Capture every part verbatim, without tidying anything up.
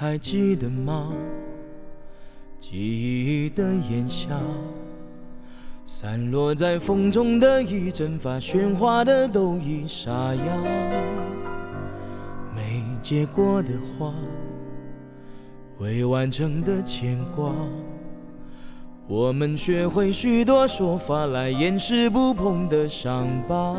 还记得吗？记忆的炎夏，散落在风中的一阵发，喧哗的都已沙哑。没结果的花，未完成的牵挂，我们学会许多说法来掩饰不碰的伤疤。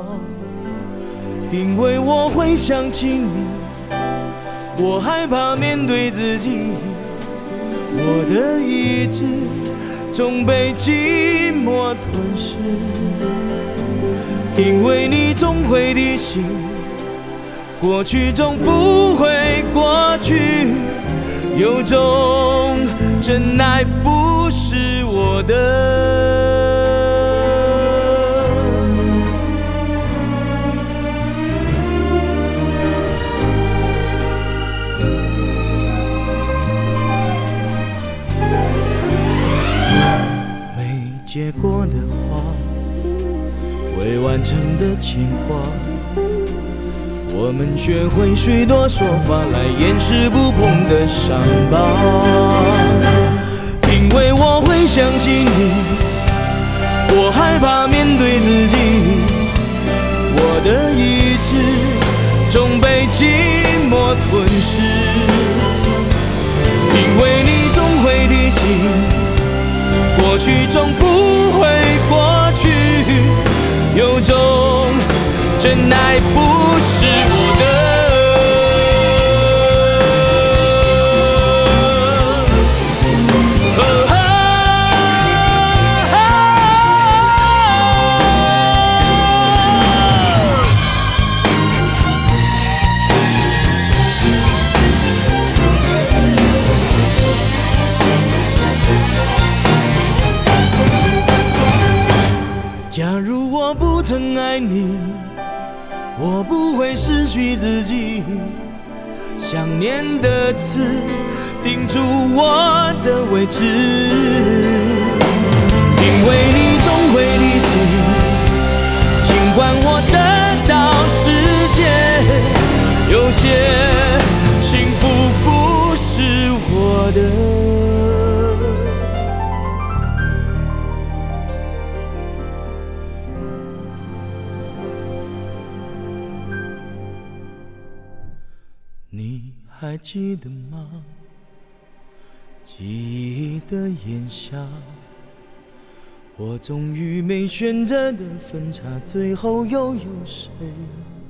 因为我会想起你，我害怕面对自己，我的意志总被寂寞吞噬。因为你总会提醒，过去总不会过去，有种真爱不是我的。没结果的花，未完成的牵挂，我们学会许多说法来掩饰不碰的伤疤。因为我会想起你，我害怕面对自己，我的意志总被寂寞吞噬。因为你总会提醒，过去总不会过去，有种真爱不是我的。假如我不曾爱你，我不会失去自己，想念的刺钉住我的位置。因为你总会提醒，尽管我得到世界，有些幸福不是我的。你还记得吗？记忆的炎夏，我终于没选择的分岔，最后又有谁